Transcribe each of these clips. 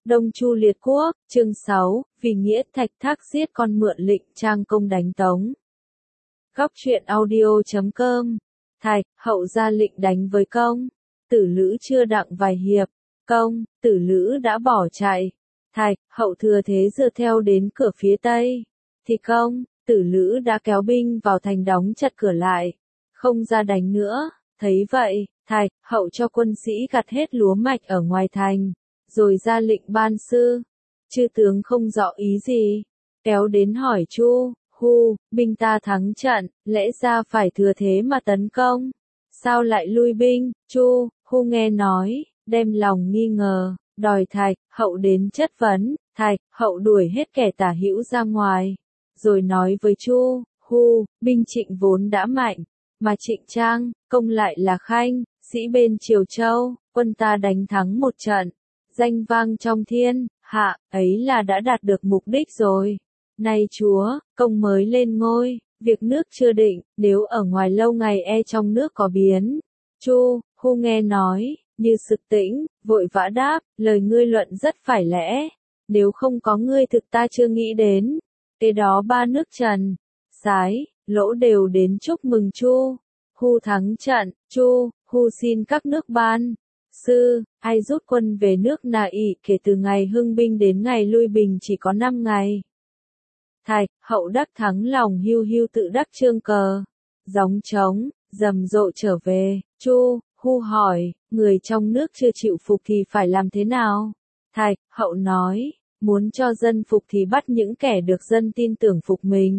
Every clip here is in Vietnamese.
Đông Chu liệt quốc, chương 6, vì nghĩa Thạch Thác giết con mượn lệnh Trang Công đánh Tống. Góc truyện audio.com. Thạch, hậu ra lệnh đánh với Công. Tử Lữ chưa đặng vài hiệp. Công, Tử Lữ đã bỏ chạy. Thạch, hậu thừa thế dựa theo đến cửa phía tây. Thì Công, Tử Lữ đã kéo binh vào thành đóng chặt cửa lại. Không ra đánh nữa. Thấy vậy, Thạch, hậu cho quân sĩ gặt hết lúa mạch ở ngoài thành. Rồi ra lệnh ban sư. Chư tướng không rõ ý gì. Kéo đến hỏi Chu, Hu, binh ta thắng trận, lẽ ra phải thừa thế mà tấn công. Sao lại lui binh? Chu, Hu nghe nói, đem lòng nghi ngờ, đòi Thạch, hậu đến chất vấn. Thạch, hậu đuổi hết kẻ tả hữu ra ngoài. Rồi nói với Chu, Hu, binh Trịnh vốn đã mạnh, mà Trịnh Trang, Công lại là khanh, sĩ bên Triều Châu, quân ta đánh thắng một trận. Danh vang trong thiên hạ, ấy là đã đạt được mục đích rồi. Nay chúa, Công mới lên ngôi, việc nước chưa định, nếu ở ngoài lâu ngày e trong nước có biến. Chu, Hu nghe nói, như sực tĩnh, vội vã đáp, lời ngươi luận rất phải lẽ. Nếu không có ngươi thực ta chưa nghĩ đến. Kế đó ba nước Trần, Sái, Lỗ đều đến chúc mừng Chu. Hu thắng trận, Chu, Hu xin các nước ban. Sư, ai rút quân về nước Na ỷ kể từ ngày hưng binh đến ngày lui bình chỉ có 5 ngày. Thạch, hậu đắc thắng lòng hiu hiu tự đắc trương cờ. Gióng trống, rầm rộ trở về. Chu, Hu hỏi, người trong nước chưa chịu phục thì phải làm thế nào? Thạch, hậu nói, muốn cho dân phục thì bắt những kẻ được dân tin tưởng phục mình.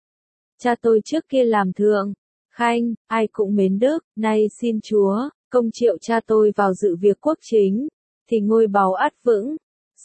Cha tôi trước kia làm thượng, khanh, ai cũng mến đức, nay xin chúa, Công triệu cha tôi vào dự việc quốc chính, thì ngôi báu ắt vững.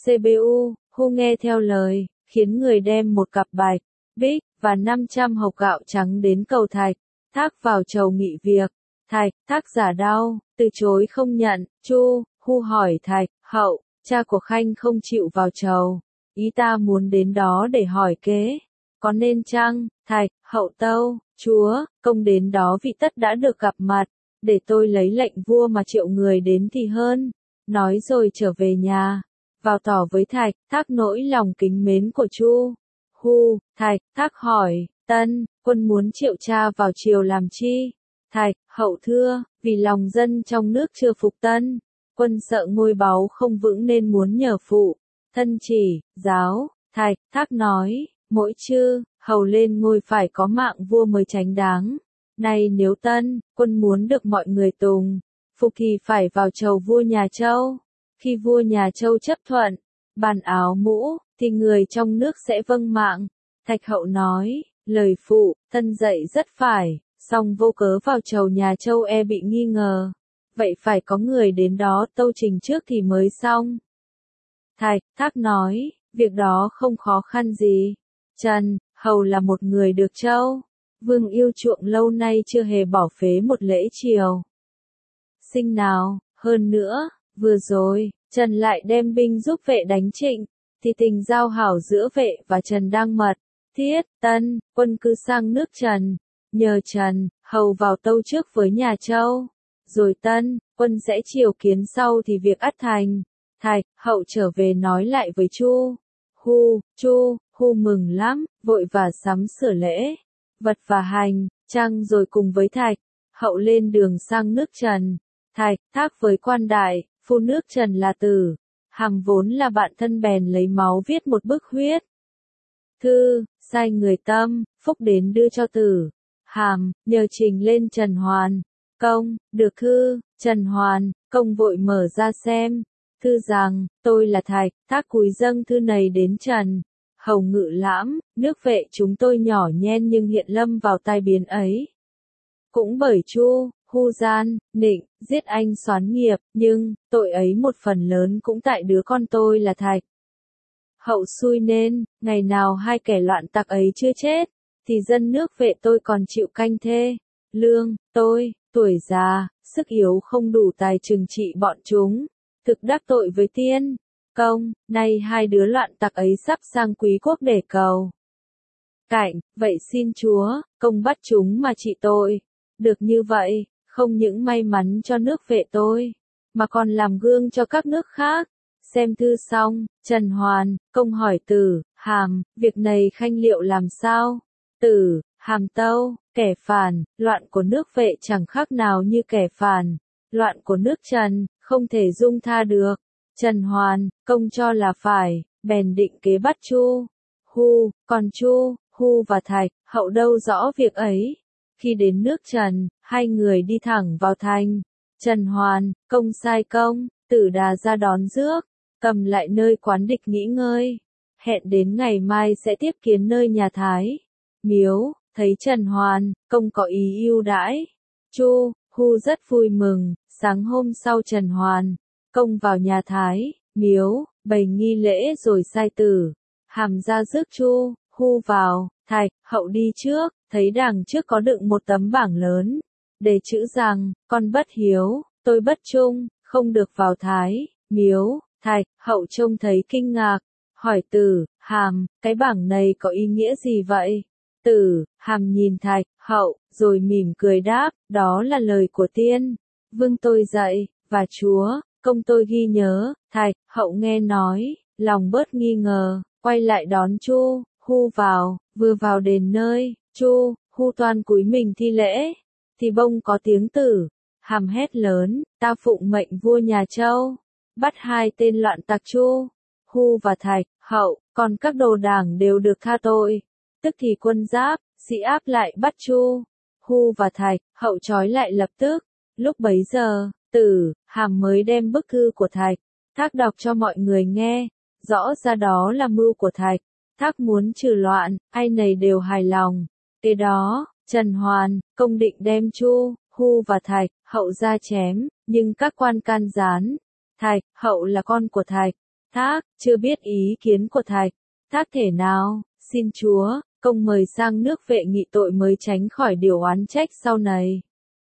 CBU, Hu nghe theo lời, khiến người đem một cặp bạch, bích, và 500 hộc gạo trắng đến cầu Thạch, Thác vào chầu nghị việc. Thạch, Thác giả đau, từ chối không nhận. Chu, Hu hỏi Thạch, hậu, cha của khanh không chịu vào chầu, ý ta muốn đến đó để hỏi kế, có nên chăng? Thạch, hậu tâu, chúa, Công đến đó vị tất đã được gặp mặt. Để tôi lấy lệnh vua mà triệu người đến thì hơn. Nói rồi trở về nhà. Vào tỏ với Thạch, Thác nỗi lòng kính mến của Chu. Hu, Thạch, Thác hỏi, Tân, quân muốn triệu cha vào triều làm chi? Thạch, hậu thưa, vì lòng dân trong nước chưa phục Tân. Quân sợ ngôi báu không vững nên muốn nhờ phụ. Thân chỉ, giáo. Thạch, Thác nói, mỗi chư, hầu lên ngôi phải có mạng vua mới tránh đáng. Này nếu Tân, quân muốn được mọi người tùng, phục thì phải vào chầu vua nhà Châu. Khi vua nhà Châu chấp thuận, bàn áo mũ, thì người trong nước sẽ vâng mạng. Thạch hậu nói, lời phụ, Tân dạy rất phải, song vô cớ vào chầu nhà Châu e bị nghi ngờ. Vậy phải có người đến đó tâu trình trước thì mới xong. Thạch, Thác nói, việc đó không khó khăn gì. Trần, hầu là một người được Châu. Vương yêu chuộng lâu nay chưa hề bỏ phế một lễ triều sinh nào, hơn nữa, vừa rồi, Trần lại đem binh giúp vệ đánh Trịnh, thì tình giao hảo giữa vệ và Trần đang mật, thiết, Tân, quân cứ sang nước Trần, nhờ Trần, hầu vào tâu trước với nhà Châu, rồi Tân, quân sẽ triều kiến sau thì việc ắt thành. Thạch, hậu trở về nói lại với Chu, Hu mừng lắm, vội và sắm sửa lễ vật và hành, trang rồi cùng với Thạch, hậu lên đường sang nước Trần. Thạch, Thác với quan đại, phu nước Trần là Tử, Hàm vốn là bạn thân bèn lấy máu viết một bức huyết thư, sai người Tâm, Phúc đến đưa cho Tử, Hàm, nhờ trình lên Trần Hoàn. Công, được thư, Trần Hoàn, Công vội mở ra xem, thư rằng, tôi là Thạch, Thác cúi dâng thư này đến Trần. Hầu Ngự Lãm, nước vệ chúng tôi nhỏ nhen nhưng hiện lâm vào tai biến ấy. Cũng bởi Chu, Hu gian, nịnh, giết anh xoán nghiệp, nhưng, tội ấy một phần lớn cũng tại đứa con tôi là Thạch. Hậu xui nên, ngày nào hai kẻ loạn tặc ấy chưa chết, thì dân nước vệ tôi còn chịu canh thê. Lương, tôi, tuổi già, sức yếu không đủ tài trừng trị bọn chúng, thực đắc tội với tiên. Công, nay hai đứa loạn tặc ấy sắp sang quý quốc để cầu cạnh, vậy xin chúa, Công bắt chúng mà trị tội. Được như vậy, không những may mắn cho nước vệ tôi, mà còn làm gương cho các nước khác. Xem thư xong, Trần Hoàn, Công hỏi Tử, Hàm, việc này khanh liệu làm sao? Tử, Hàm tâu, kẻ phản, loạn của nước Vệ chẳng khác nào như kẻ phản, loạn của nước Trần, không thể dung tha được. Trần Hoàn, Công cho là phải, bèn định kế bắt Chu, Hu, còn Chu, Hu và Thạch, Hậu đâu rõ việc ấy. Khi đến nước Trần, hai người đi thẳng vào thành. Trần Hoàn, Công sai Công, Tử đà ra đón rước, cầm lại nơi quán địch nghỉ ngơi. Hẹn đến ngày mai sẽ tiếp kiến nơi nhà Thái. Miếu, thấy Trần Hoàn, Công có ý ưu đãi. Chu, Hu rất vui mừng, sáng hôm sau Trần Hoàn, Công vào nhà Thái, Miếu, bày nghi lễ rồi sai Tử, Hàm ra rước Chu, Hu vào. Thạch, Hậu đi trước, thấy đằng trước có đựng một tấm bảng lớn, đề chữ rằng, con bất hiếu, tôi bất trung, không được vào Thái, Miếu. Thạch, Hậu trông thấy kinh ngạc, hỏi Tử, Hàm, cái bảng này có ý nghĩa gì vậy? Tử, Hàm nhìn Thạch, Hậu, rồi mỉm cười đáp, đó là lời của tiên, vương tôi dạy, và Chúa, Công tôi ghi nhớ. Thạch, Hậu nghe nói, lòng bớt nghi ngờ, quay lại đón Chu, Hu vào, vừa vào đến nơi, Chu, Hu toan cúi mình thi lễ, thì bông có tiếng Tử, Hàm hét lớn, ta phụng mệnh vua nhà Châu, bắt hai tên loạn tặc Chu, Hu và Thạch, Hậu, còn các đồ đảng đều được tha tội. Tức thì quân giáp, sĩ áp lại bắt Chu, Hu và Thạch, Hậu trói lại lập tức. Lúc bấy giờ, Tử, Hàm mới đem bức thư của Thạch, Thác đọc cho mọi người nghe, rõ ra đó là mưu của Thạch. Thác muốn trừ loạn, ai nấy đều hài lòng. Kế đó, Trần Hoàn, Công định đem Chu, Hu và Thạch, Hậu ra chém, nhưng các quan can gián. Thạch, Hậu là con của Thạch. Thác, chưa biết ý kiến của Thạch. Thác thể nào, xin Chúa, Công mời sang nước Vệ nghị tội mới tránh khỏi điều oán trách sau này.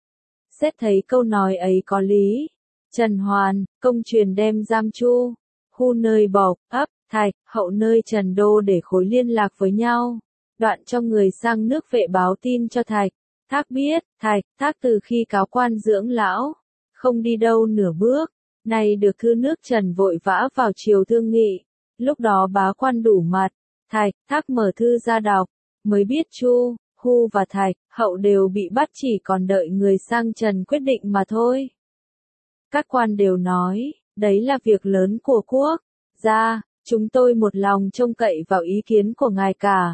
Xét thấy câu nói ấy có lý. Trần Hoàn, Công truyền đem giam Chu, Hu nơi Bộc, Ấp, Thạch, Hậu nơi Trần Đô để khối liên lạc với nhau. Đoạn cho người sang nước Vệ báo tin cho Thạch. Thác biết, Thác từ khi cáo quan dưỡng lão, không đi đâu nửa bước, nay được thư nước Trần vội vã vào triều thương nghị. Lúc đó bá quan đủ mặt, Thác mở thư ra đọc, mới biết Chu, Hu và Thạch, Hậu đều bị bắt chỉ còn đợi người sang Trần quyết định mà thôi. Các quan đều nói, đấy là việc lớn của quốc gia, chúng tôi một lòng trông cậy vào ý kiến của ngài cả.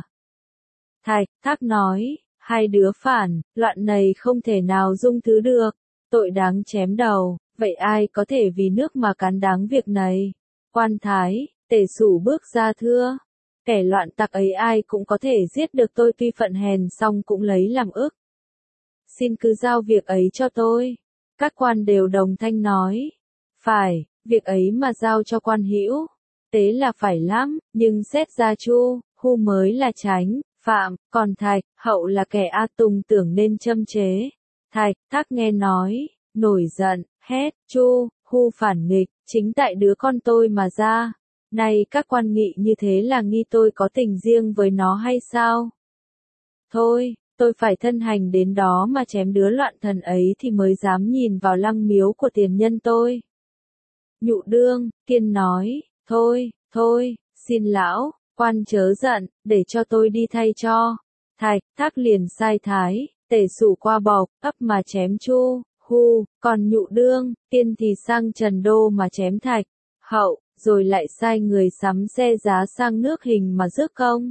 Thác nói, hai đứa phản, loạn này không thể nào dung thứ được, tội đáng chém đầu, vậy ai có thể vì nước mà cán đáng việc này? Quan Thái, Tể Sủ bước ra thưa, kẻ loạn tặc ấy ai cũng có thể giết được tôi, tuy phận hèn song cũng lấy làm ức. Xin cứ giao việc ấy cho tôi. Các quan đều đồng thanh nói, phải, việc ấy mà giao cho quan hữu, tế là phải lắm, nhưng xét ra Chu, Hu mới là tránh phạm, còn Thạch, Hậu là kẻ A Tùng tưởng nên châm chế. Thác nghe nói, nổi giận, hét, Chu, Hu phản nghịch, chính tại đứa con tôi mà ra. Này các quan nghị như thế là nghi tôi có tình riêng với nó hay sao? Thôi, tôi phải thân hành đến đó mà chém đứa loạn thần ấy thì mới dám nhìn vào lăng miếu của tiền nhân tôi. Nhụ Đương, Kiên nói, thôi, xin lão, quan chớ giận, để cho tôi đi thay cho. Thác liền sai Thái, Tể Sủ qua Bộc, Ấp mà chém Chu, Hu, còn Nhụ Đương, Kiên thì sang Trần Đô mà chém Thạch, Hậu, rồi lại sai người sắm xe giá sang nước Hình mà rước Công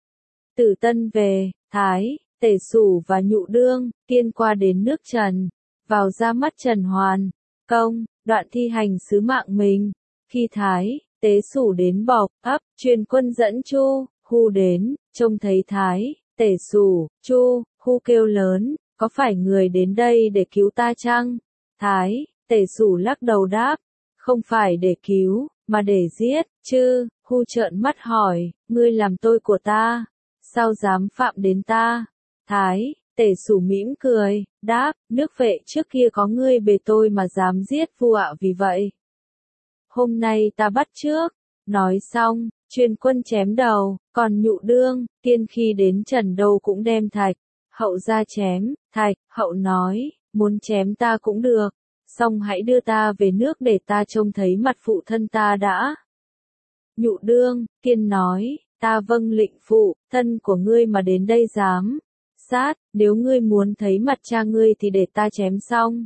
Tử Tân về. Thái, Tể Sủ và Nhụ Đương, Kiên qua đến nước Trần, vào ra mắt Trần Hoàn, Công, đoạn thi hành sứ mạng mình. Khi Thái, Tế Sủ đến Bộc, Ấp, truyền quân dẫn Chu, Hu đến, trông thấy Thái, Tể Sủ, Chu, Hu kêu lớn, có phải người đến đây để cứu ta chăng? Thái, Tể Sủ lắc đầu đáp, không phải để cứu, mà để giết, chứ. Hu trợn mắt hỏi, ngươi làm tôi của ta, sao dám phạm đến ta? Thái, Tể Sủ mỉm cười, đáp, nước Vệ trước kia có ngươi bề tôi mà dám giết vua ạ, vì vậy hôm nay ta bắt trước. Nói xong, truyền quân chém đầu, còn Nhụ Đương, Kiên khi đến Trần Đô cũng đem Thạch, Hậu ra chém. Hậu nói, muốn chém ta cũng được, xong hãy đưa ta về nước để ta trông thấy mặt phụ thân ta đã. Nhụ đương, Kiên nói, ta vâng lệnh phụ, thân của ngươi mà đến đây dám sát, nếu ngươi muốn thấy mặt cha ngươi thì để ta chém xong.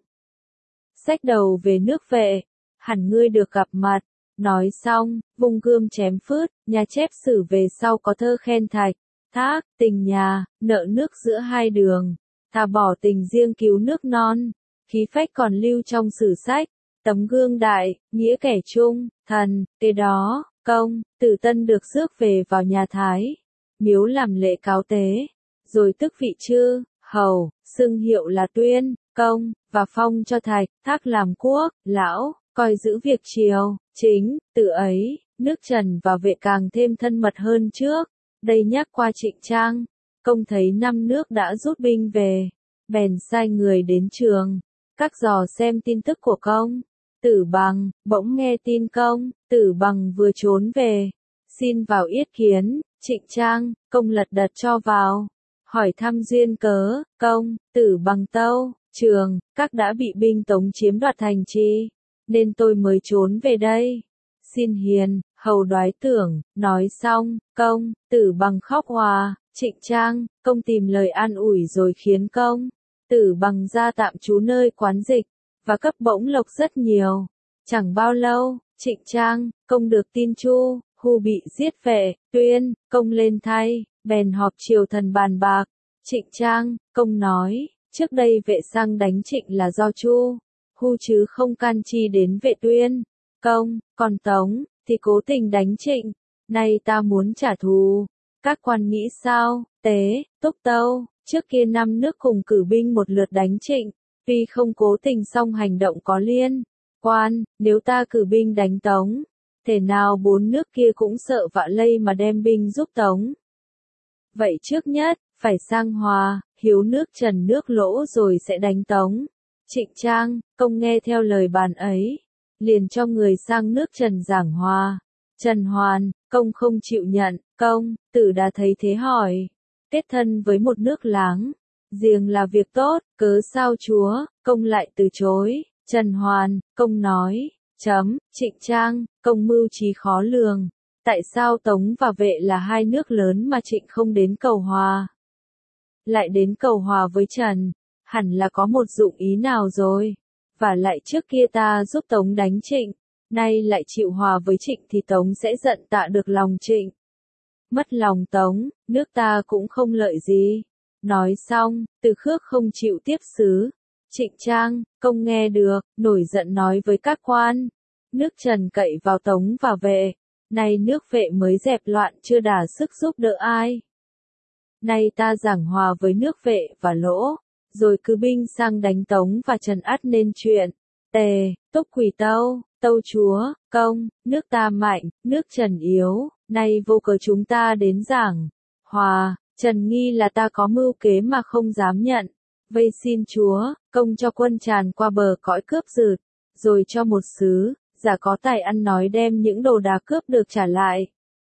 Xách đầu về nước vệ, hẳn ngươi được gặp mặt. Nói xong, vung gươm chém phứt, nhà chép sử về sau có thơ khen Thạch Thác, tình nhà, nợ nước giữa hai đường, thà bỏ tình riêng cứu nước non, khí phách còn lưu trong sử sách, tấm gương đại, nghĩa kẻ trung, thần, kế đó, công, Tử Tân được rước về vào nhà Thái, miếu làm lễ cáo tế, rồi tức vị chư, hầu, xưng hiệu là Tuyên, Công, và phong cho Thạch Thác làm quốc, lão, coi giữ việc triều, chính, từ ấy, nước Trần và Vệ càng thêm thân mật hơn trước. Đây nhắc qua Trịnh Trang, Công thấy năm nước đã rút binh về, bèn sai người đến trường, các dò xem tin tức của Công. Tử Bằng, bỗng nghe tin Tử Bằng vừa trốn về, xin vào yết kiến, Trịnh Trang, Công lật đật cho vào, hỏi thăm duyên cớ, Tử Bằng tâu, trường, các đã bị binh Tống chiếm đoạt thành trì, nên tôi mới trốn về đây. Xin hiền, hầu đoái tưởng, nói xong, Tử Bằng khóc hòa, Trịnh Trang, Công tìm lời an ủi rồi khiến Tử Bằng ra tạm trú nơi quán dịch, và cấp bổng lộc rất nhiều. Chẳng bao lâu, Trịnh Trang, Công được tin Chu Hu bị giết Vệ, Tuyên, Công lên thay, bèn họp triều thần bàn bạc. Trịnh Trang, Công nói, trước đây Vệ sang đánh Trịnh là do Chu Hu chứ không can chi đến Vệ Tuyên, còn Tống thì cố tình đánh Trịnh, nay ta muốn trả thù. Các quan nghĩ sao? Tế, Túc Tâu, trước kia 5 nước cùng cử binh một lượt đánh Trịnh, tuy không cố tình song hành động có liên quan, nếu ta cử binh đánh Tống, thể nào 4 nước kia cũng sợ vạ lây mà đem binh giúp Tống. Vậy trước nhất, phải sang hòa, hiếu nước Trần nước lỗ rồi sẽ đánh Tống. Trịnh Trang, Công nghe theo lời bàn ấy, liền cho người sang nước Trần giảng hòa. Trần hoàn, Công không chịu nhận, Tử đã thấy thế hỏi, kết thân với một nước láng, riêng là việc tốt, cớ sao chúa, Công lại từ chối. Trần hoàn, Công nói, Trịnh Trang, Công mưu trí khó lường, tại sao Tống và Vệ là hai nước lớn mà Trịnh không đến cầu hòa, lại đến cầu hòa với Trần, hẳn là có một dụng ý nào rồi. Và lại trước kia ta giúp Tống đánh Trịnh, nay lại chịu hòa với Trịnh thì Tống sẽ giận tạ được lòng Trịnh. Mất lòng Tống, nước ta cũng không lợi gì. Nói xong, Từ Khước không chịu tiếp xứ. Trịnh Trang, Công nghe được, nổi giận nói với các quan. Nước Trần cậy vào Tống và Vệ, nay nước Vệ mới dẹp loạn chưa đả sức giúp đỡ ai. Nay ta giảng hòa với nước Vệ và Lỗ, rồi cứ binh sang đánh Tống và Trần ắt nên chuyện. Tề, Túc Quỳ Tâu, Tâu chúa, nước ta mạnh, nước Trần yếu, nay vô cớ chúng ta đến giảng hòa, Trần nghi là ta có mưu kế mà không dám nhận. Vây xin chúa, cho quân tràn qua bờ cõi cướp giật, rồi cho một sứ, giả có tài ăn nói đem những đồ đạc cướp được trả lại.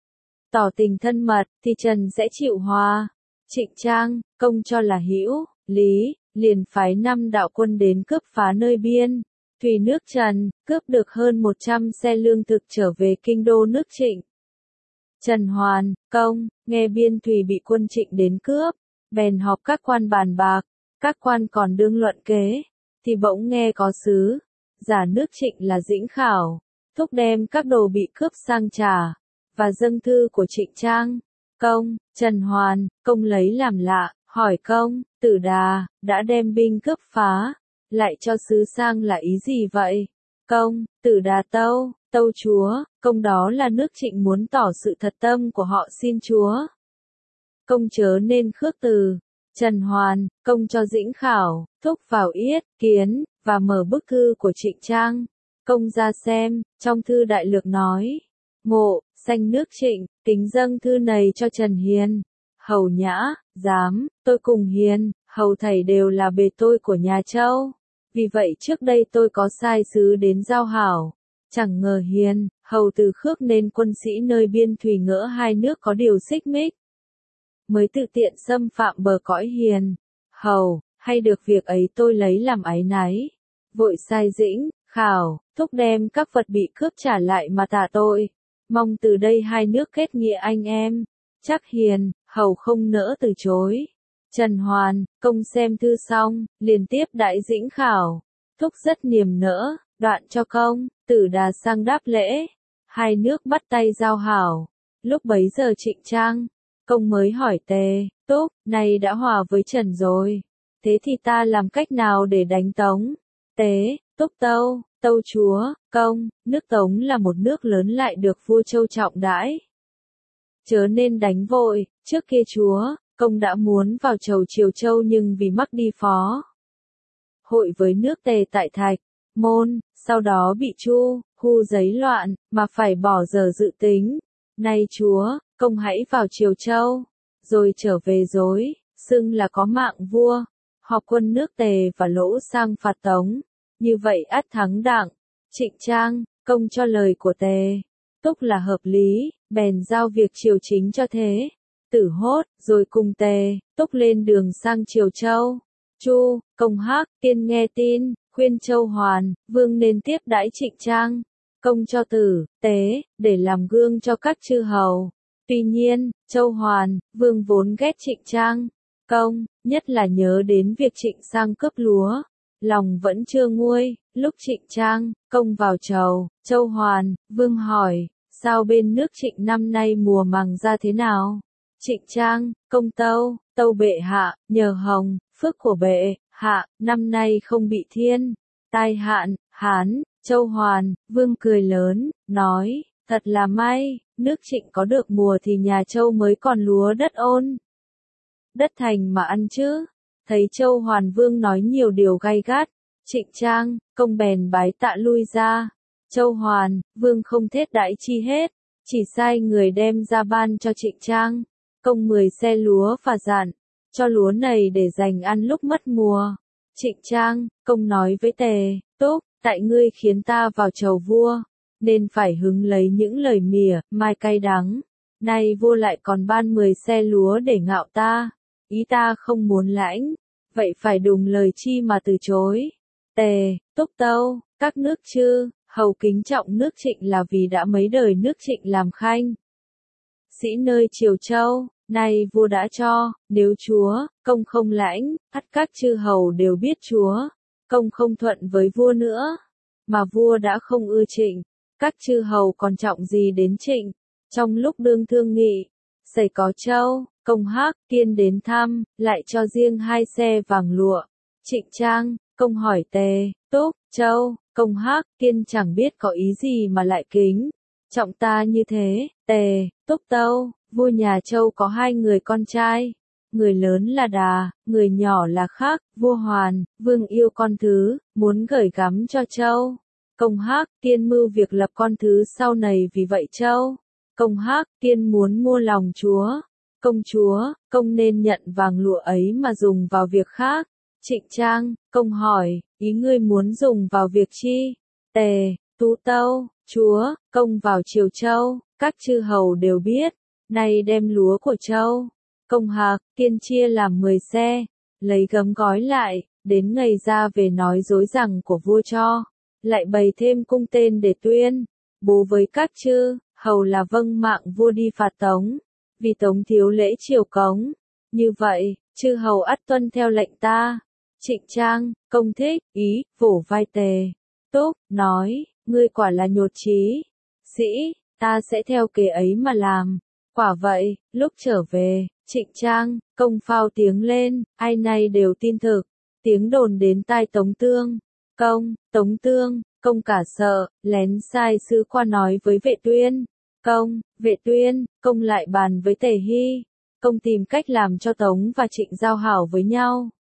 Tỏ tình thân mật, thì Trần sẽ chịu hòa. Trịnh Trang, cho là hữu lý, liền phái 5 đạo quân đến cướp phá nơi biên thủy nước Trần, cướp được hơn 100 xe lương thực trở về kinh đô nước Trịnh. Trần hoàn, nghe biên thủy bị quân Trịnh đến cướp, bèn họp các quan bàn bạc, các quan còn đương luận kế, thì bỗng nghe có sứ, giả nước Trịnh là Dĩnh Khảo, thúc đem các đồ bị cướp sang trả, và dâng thư của Trịnh Trang. Trần hoàn, lấy làm lạ, hỏi Tử Đà, đã đem binh cướp phá, lại cho sứ sang là ý gì vậy? Tử Đà tâu chúa, đó là nước Trịnh muốn tỏ sự thật tâm của họ xin chúa. Chớ nên khước từ. Trần hoàn, cho Dĩnh Khảo, thúc vào yết kiến, và mở bức thư của Trịnh Trang. Ra xem, trong thư đại lược nói, ngộ, sanh nước Trịnh, kính dâng thư này cho Trần Hiền. Hầu Nhã, dám, tôi cùng Hiền, hầu thầy đều là bề tôi của nhà Châu. Vì vậy trước đây tôi có sai sứ đến giao hảo. Chẳng ngờ Hiền, hầu từ khước nên quân sĩ nơi biên thủy ngỡ hai nước có điều xích mích, mới tự tiện xâm phạm bờ cõi Hiền. Hầu, hay được việc ấy tôi lấy làm áy náy. vội sai Dĩnh, Khảo, Thúc đem các vật bị cướp trả lại mà tạ tội. Mong từ đây hai nước kết nghĩa anh em. Trác Hiền, hầu không nỡ từ chối. Trần Hoàn, công xem thư xong, liền tiếp đại Dĩnh Khảo. Thúc rất niềm nỡ, đoạn cho công, Tử Đà sang đáp lễ. Hai nước bắt tay giao hảo. Lúc bấy giờ Trịnh Trang, công mới hỏi Tề, Túc, này đã hòa với Trần rồi. Thế thì ta làm cách nào để đánh Tống? Tế, Túc tâu, tâu chúa, công, nước Tống là một nước lớn lại được vua Châu trọng đãi. Chớ nên đánh vội, trước kia chúa, công đã muốn vào chầu Triều Châu nhưng vì mắc đi phó hội với nước Tề tại Thạch Môn, sau đó bị Chu Hu giấy loạn, mà phải bỏ giờ dự tính. Nay chúa, công hãy vào Triều Châu, rồi trở về dối, xưng là có mạng vua, họp quân nước Tề và Lỗ sang phạt Tống, như vậy ắt thắng đặng. Trịnh Trang, công cho lời của Tề, Túc là hợp lý, bèn giao việc triều chính cho Thế Tử Hốt, rồi cùng Tề, Túc lên đường sang Triều Châu. Chu, công Hắc, Tiên nghe tin, khuyên Châu Hoàn, Vương nên tiếp đãi Trịnh Trang, công cho Tử, Tế, để làm gương cho các chư hầu. Tuy nhiên, Châu Hoàn, Vương vốn ghét Trịnh Trang, công, nhất là nhớ đến việc Trịnh sang cướp lúa. Lòng vẫn chưa nguôi, lúc Trịnh Trang, công vào chầu, Châu Hoàn, Vương hỏi, sao bên nước Trịnh năm nay mùa màng ra thế nào? Trịnh Trang, công tâu bệ hạ, nhờ hồng, phước của bệ hạ, năm nay không bị thiên tai hạn, hán. Châu Hoàn, Vương cười lớn, nói, thật là may, nước Trịnh có được mùa thì nhà Châu mới còn lúa đất ôn. Đất thành mà ăn chứ. Thấy Châu Hoàn Vương nói nhiều điều gay gắt, Trịnh Trang, công bèn bái tạ lui ra. Châu Hoàn, Vương không thết đãi chi hết, chỉ sai người đem ra ban cho Trịnh Trang, công 10 xe lúa và dặn, cho lúa này để dành ăn lúc mất mùa. Trịnh Trang, công nói với Tề, Túc, tại ngươi khiến ta vào chầu vua, nên phải hứng lấy những lời mỉa, mai cay đắng. Nay vua lại còn ban 10 xe lúa để ngạo ta, ý ta không muốn lãnh, vậy phải đùng lời chi mà từ chối. Tề, Túc tâu, các nước chư hầu kính trọng nước Trịnh là vì đã mấy đời nước Trịnh làm khanh sĩ nơi Triều Châu, nay vua đã cho, nếu chúa, công không lãnh, ắt các chư hầu đều biết chúa, công không thuận với vua nữa, mà vua đã không ưa Trịnh, các chư hầu còn trọng gì đến Trịnh. Trong lúc đương thương nghị, xảy có Châu, công Hắc, Kiên đến thăm, lại cho riêng 2 xe vàng lụa. Trịnh Trang, công hỏi Tề, Túc, Châu, công Hắc, Kiên chẳng biết có ý gì mà lại kính trọng ta như thế. Tề, Túc tâu, vua nhà Châu có 2 người con trai, người lớn là Đà, người nhỏ là Khắc. Vua Hoàn, Vương yêu con thứ, muốn gửi gắm cho Châu. Công Hắc, Kiên mưu việc lập con thứ sau này, vì vậy Châu, công Hắc, Kiên muốn mua lòng chúa. Công chúa, công nên nhận vàng lụa ấy mà dùng vào việc khác. Trịnh Trang, công hỏi, ý ngươi muốn dùng vào việc chi? Tề, Tú tâu, chúa, công vào Triều Châu, các chư hầu đều biết, nay đem lúa của Châu, công Hạc, Kiên chia làm 10 xe, lấy gấm gói lại, đến ngày ra về nói dối rằng của vua cho, lại bày thêm cung tên để tuyên, bố với các chư hầu là vâng mạng vua đi phạt Tống, vì Tống thiếu lễ triều cống. Như vậy, chư hầu ắt tuân theo lệnh ta. Trịnh Trang, công thích, ý, vỗ vai Tề, Túc, nói, ngươi quả là nhột trí sĩ, ta sẽ theo kế ấy mà làm. Quả vậy, lúc trở về, Trịnh Trang, công phao tiếng lên, ai nay đều tin thực. Tiếng đồn đến tai Tống Tương, Tống Tương, công cả sợ, lén sai sứ qua nói với Vệ Tuyên. Vệ Tuyên, công lại bàn với Tề Hy, công tìm cách làm cho Tống và Trịnh giao hảo với nhau.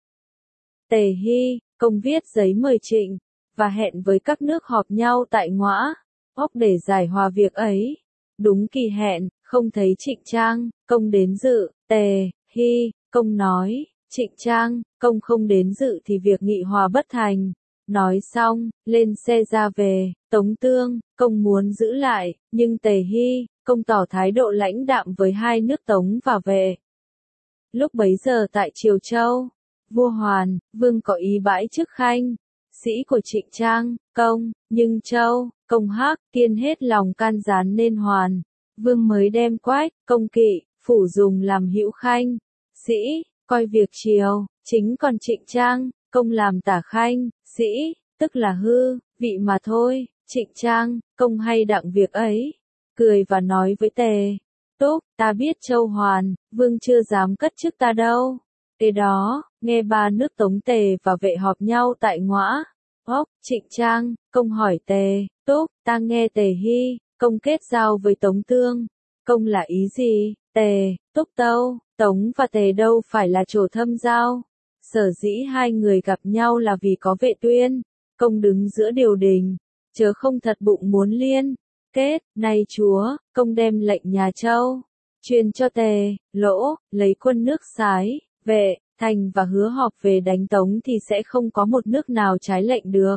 Tề Hy, công viết giấy mời Trịnh, và hẹn với các nước họp nhau tại Ngõa Ốc để giải hòa việc ấy. Đúng kỳ hẹn, không thấy Trịnh Trang, công đến dự. Tề Hy, công nói, Trịnh Trang, công không đến dự thì việc nghị hòa bất thành. Nói xong, lên xe ra về. Tống Tương, công muốn giữ lại, nhưng Tề Hy, công tỏ thái độ lãnh đạm với 2 nước Tống và Vệ. Lúc bấy giờ tại Triều Châu, vua Hoàn, Vương có ý bãi chức khanh sĩ của Trịnh Trang, Công, nhưng Châu, Công Hắc, Tiên hết lòng can gián nên Hoàn. Vương mới đem Quách, Công Kỵ, phủ dùng làm hữu khanh, sĩ, coi việc triều, chính còn Trịnh Trang, Công làm tả khanh, sĩ, tức là hư, vị mà thôi. Trịnh Trang, Công hay đặng việc ấy, cười và nói với Tề Túc, ta biết Châu Hoàn, Vương chưa dám cất chức ta đâu. Kế đó, nghe ba nước Tống Tề và Vệ họp nhau tại ngõa ốc. Trịnh Trang, Công hỏi Tề Túc, ta nghe Tề Hy, Công kết giao với Tống Tương, Công là ý gì? Tề Túc tâu, Tống và Tề đâu phải là chỗ thâm giao. Sở dĩ hai người gặp nhau là vì có Vệ Tuyên, Công đứng giữa điều đình, chớ không thật bụng muốn liên kết. Nay chúa, Công đem lệnh nhà Châu, truyền cho Tề Lỗ, lấy quân nước Sái, Vệ, Thành và hứa họp về đánh Tống thì sẽ không có một nước nào trái lệnh được.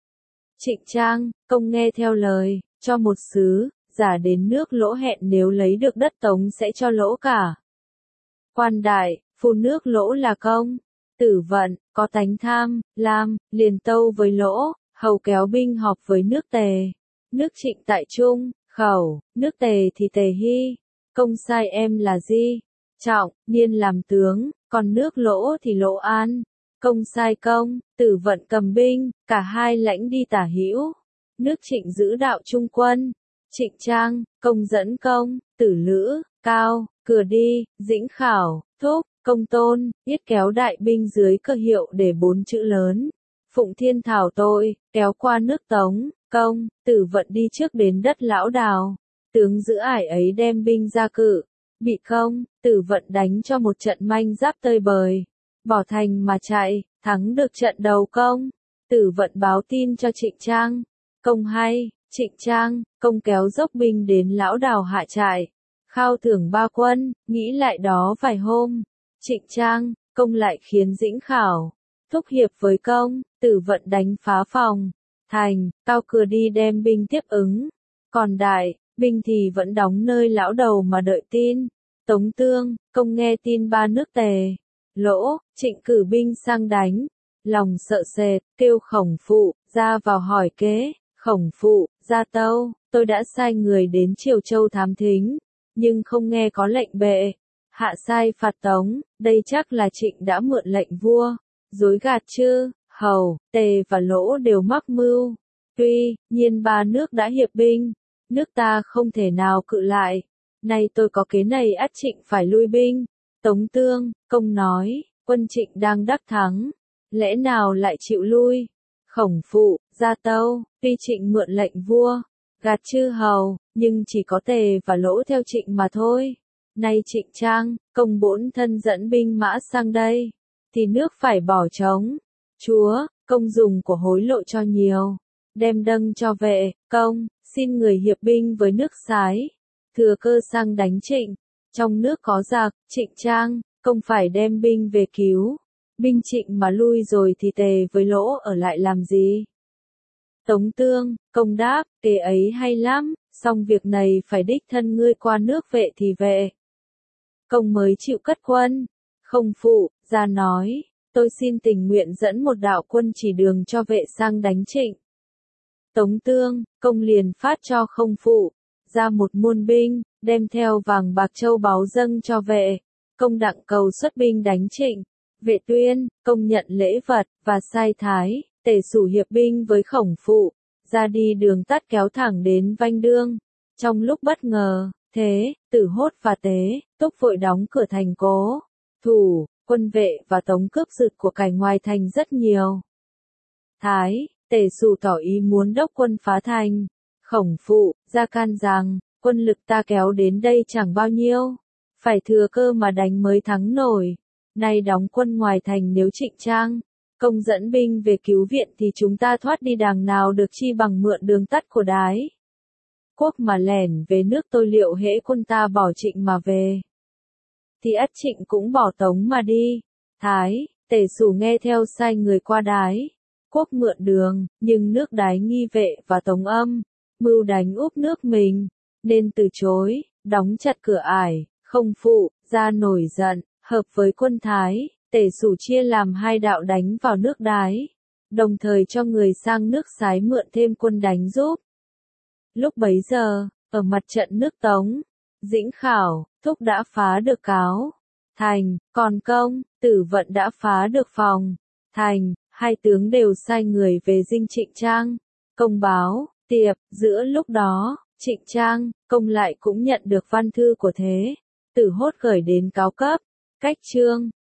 Trịnh Trang, Công nghe theo lời, cho một sứ giả đến nước Lỗ hẹn nếu lấy được đất Tống sẽ cho Lỗ cả. Quan đại, phu nước Lỗ là Công. Tử Vận, có tánh tham, lam, liền tâu với Lỗ, hầu kéo binh họp với nước Tề. Nước Trịnh tại Trung, khẩu, nước Tề thì Tề Hy. Công sai em là Di Trọng, niên làm tướng, còn nước Lỗ thì Lỗ An. Công sai Công, Tử Vận cầm binh, cả hai lãnh đi tả hữu. Nước Trịnh giữ đạo trung quân. Trịnh Trang, Công dẫn Công, Tử Lữ, Cao, Cửa đi, Dĩnh Khảo, Thúc, Công Tôn, yết kéo đại binh dưới cờ hiệu để 4 chữ lớn. Phụng Thiên Thảo tội, kéo qua nước Tống. Công, Tử Vận đi trước đến đất Lão Đào. Tướng giữ ải ấy đem binh ra cự. Bị Công, Tử Vận đánh cho một trận manh giáp tơi bời. Bỏ thành mà chạy, thắng được trận đầu. Công, Tử Vận báo tin cho Trịnh Trang. Công hay, Trịnh Trang, Công kéo dốc binh đến Lão Đào hạ trại. Khao thưởng 3 quân, nghĩ lại đó vài hôm. Trịnh Trang, Công lại khiến Dĩnh Khảo, thúc hiệp với Công, Tử Vận đánh phá phòng. Thành, Cao Cửa đi đem binh tiếp ứng. Còn đại, binh thì vẫn đóng nơi Lão Đầu mà đợi tin. Tống Tương, Công nghe tin ba nước Tề, Lỗ, Trịnh cử binh sang đánh. Lòng sợ sệt, kêu Khổng Phụ, ra vào hỏi kế. Khổng Phụ, ra tâu, tôi đã sai người đến Triều Châu thám thính, nhưng không nghe có lệnh bệ hạ sai phạt Tống, đây chắc là Trịnh đã mượn lệnh vua, dối gạt chứ. Hầu, Tề và Lỗ đều mắc mưu. Tuy nhiên ba nước đã hiệp binh, nước ta không thể nào cự lại. Nay tôi có kế này ắt Trịnh phải lui binh. Tống Tương, Công nói, quân Trịnh đang đắc thắng, lẽ nào lại chịu lui? Khổng Phụ, ra tâu, tuy Trịnh mượn lệnh vua, gạt chư hầu, nhưng chỉ có Tề và Lỗ theo Trịnh mà thôi. Nay Trịnh Trang, Công bổn thân dẫn binh mã sang đây, thì nước phải bỏ trống. Chúa, Công dùng của hối lộ cho nhiều, đem dâng cho Vệ, Công, xin người hiệp binh với nước Sái, thừa cơ sang đánh Trịnh. Trong nước có giặc, Trịnh Trang, Công phải đem binh về cứu. Binh Trịnh mà lui rồi thì Tề với Lỗ ở lại làm gì? Tống Tương, Công đáp, kế ấy hay lắm, song việc này phải đích thân ngươi qua nước Vệ thì Vệ. Công mới chịu cất quân. Không Phụ, ra nói, tôi xin tình nguyện dẫn một đạo quân chỉ đường cho Vệ sang đánh Trịnh. Tống Tương, Công liền phát cho Không Phụ, ra một muôn binh, đem theo vàng bạc châu báu dâng cho Vệ. Công đặng cầu xuất binh đánh Trịnh. Vệ Tuyên, Công nhận lễ vật, và sai Thái, Tề Sủ hiệp binh với Khổng Phụ, ra đi đường tắt kéo thẳng đến Vanh Đương. Trong lúc bất ngờ, Thế, Tử Hốt và Tế, Túc vội đóng cửa thành cố thủ, quân Vệ và Tống cướp giật của cải ngoài thành rất nhiều. Thái, Tề Sủ tỏ ý muốn đốc quân phá thành. Khổng Phụ, ra can rằng, quân lực ta kéo đến đây chẳng bao nhiêu, phải thừa cơ mà đánh mới thắng nổi. Nay đóng quân ngoài thành nếu Trịnh Trang, Công dẫn binh về cứu viện thì chúng ta thoát đi đàng nào được chi bằng mượn đường tắt của Đái Quốc mà lẻn về nước tôi liệu hễ quân ta bỏ Trịnh mà về, thì ắt Trịnh cũng bỏ Tống mà đi. Thái, Tề Sủ nghe theo sai người qua Đái Quốc mượn đường, nhưng nước Đái nghi Vệ và Tống âm mưu đánh úp nước mình, nên từ chối, đóng chặt cửa ải. Không Phụ, ra nổi giận, hợp với quân Thái, Tề Sủ chia làm hai đạo đánh vào nước Đái đồng thời cho người sang nước Sái mượn thêm quân đánh giúp. Lúc bấy giờ, ở mặt trận nước Tống, Dĩnh Khảo, Thúc đã phá được Cáo Thành, còn Công, Tử Vận đã phá được Phòng Thành, hai tướng đều sai người về dinh Trịnh Trang, Công báo, Tiệp, giữa lúc đó, Trịnh Trang, Công lại cũng nhận được văn thư của Thế Tử Hốt gửi đến cáo cấp, cách Trương,